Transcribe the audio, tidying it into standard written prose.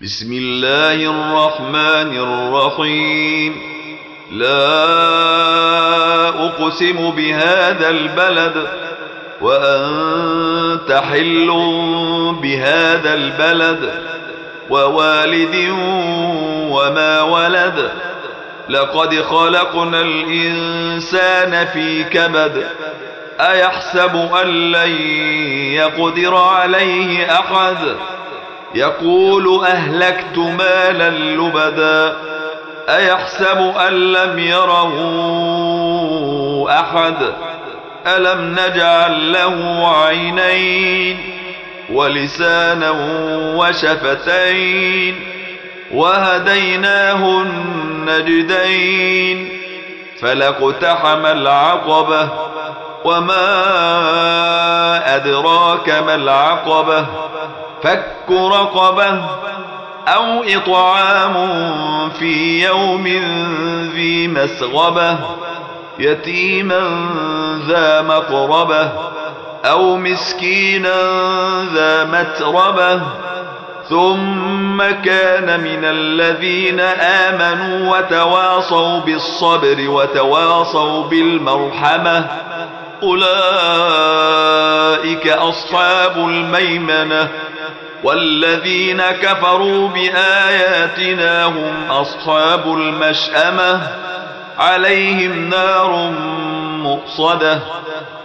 بسم الله الرحمن الرحيم. لا أقسم بهذا البلد وأنت حل بهذا البلد ووالد وما ولد. لقد خلقنا الإنسان في كبد. أيحسب أن لن يقدر عليه أحد. يقول أهلكت مالا لبدا. أيحسب أن لم يره أحد. ألم نجعل له عينين ولسانا وشفتين وهديناه النجدين فلاقتحم العقبة وما أدراك ما العقبة فك رقبة أو إطعام في يوم ذي مسغبة يتيما ذا مقربة أو مسكينا ذا متربة ثم كان من الذين آمنوا وتواصوا بالصبر وتواصوا بالمرحمة أولئك أصحاب الميمنة. والذين كفروا بآياتنا هم أصحاب المشأمة عليهم نار مؤصدة